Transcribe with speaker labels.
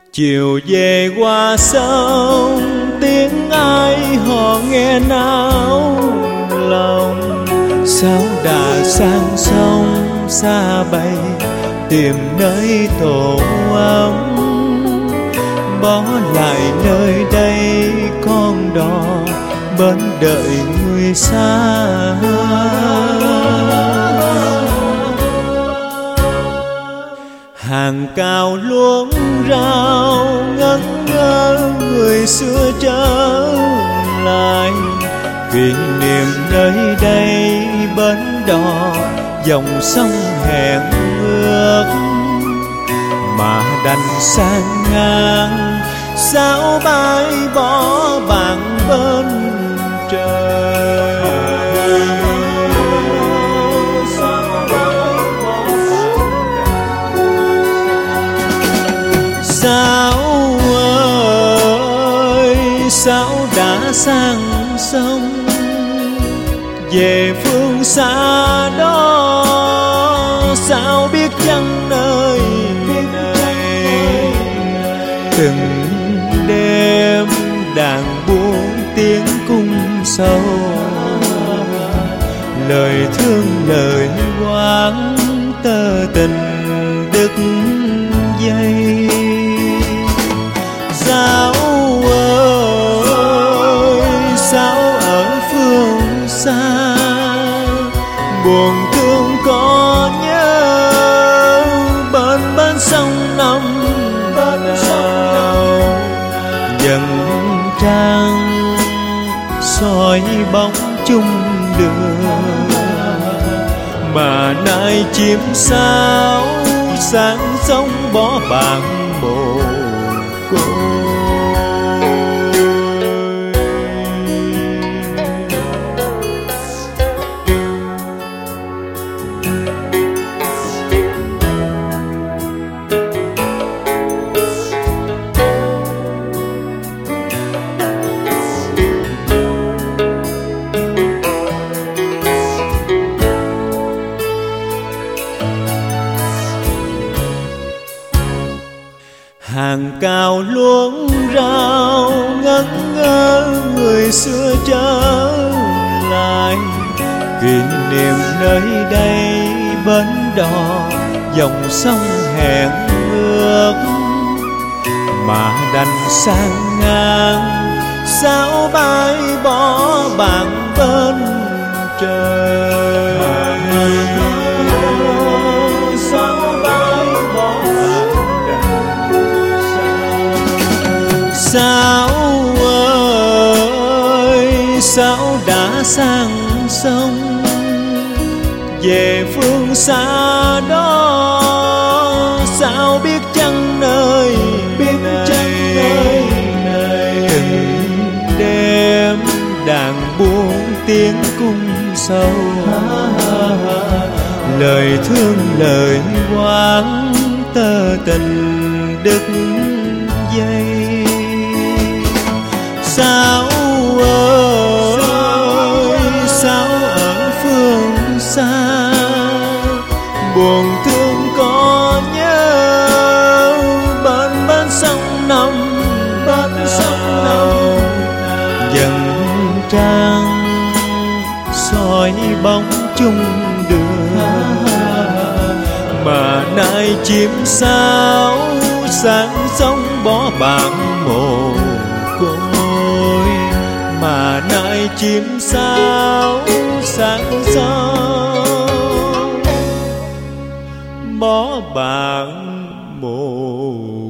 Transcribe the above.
Speaker 1: Chiều về qua sông, tiếng ai hò nghe náo lòng. Sao đã sang sông xa bay, tìm nơi tổ ấm. Bỏ lại nơi đây con đò, bên đợi người xa. Hàng cao luống rau ngẩn ngơ, người xưa trở lại. Kỷ niệm nơi đây bến đò, dòng sông hẹn ước. Mà đành sang ngang, sao bãi bỏ bạn bên trời. Sao ơi, sao đã sang sông, về phương xa đó. Sao biết chăng nơi này, từng đêm đàn buông tiếng cung sâu. Lời thương lời oán, tơ tình đứt dây. Sao ơi, sao ở phương xa, buồn thương có nhớ bên sông năm nào. Dần trăng soi bóng chung đường, mà nay chim sao sáng sông bỏ bạn mồ côi. Hàng cao luống rau ngẩn ngơ, người xưa trở lại. Kỷ niệm nơi đây bến đò, dòng sông hẹn ước. Mà đành sang ngang, sao bãi bỏ bạn bên trời. Sao ơi, sao đã sang sông, về phương xa đó. Sao biết chăng nơi này, từng đêm đàn buông tiếng cung sâu. Lời thương lời oán, tơ tình đứt dây. Sao ơi, sao ở phương xa, buồn thương có nhớ bên sông năm nào. Dần trăng soi bóng chung đường, mà nay chim sao sáng sông bỏ bạn mồ côi. Mà nay chim sao sáng sông bỏ bạn mồ